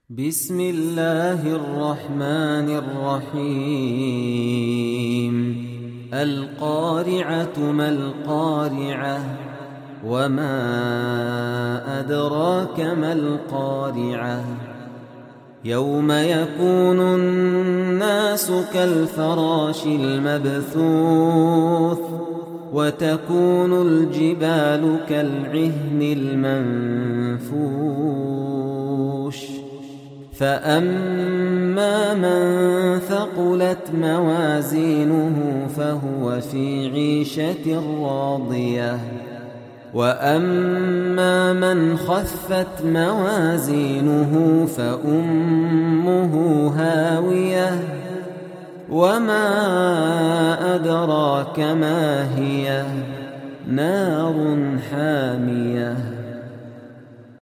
بسم الله الرحمن الرحيم القارعة ما القارعة وما أدراك ما القارعة يوم يكون الناس كالفراش المبثوث وتكون الجبال كالعهن المنفوش فأما من ثقلت موازينه فهو في عيشة راضية وأما من خفت موازينه فأمه هاوية وما أدراك ما هي نار حامية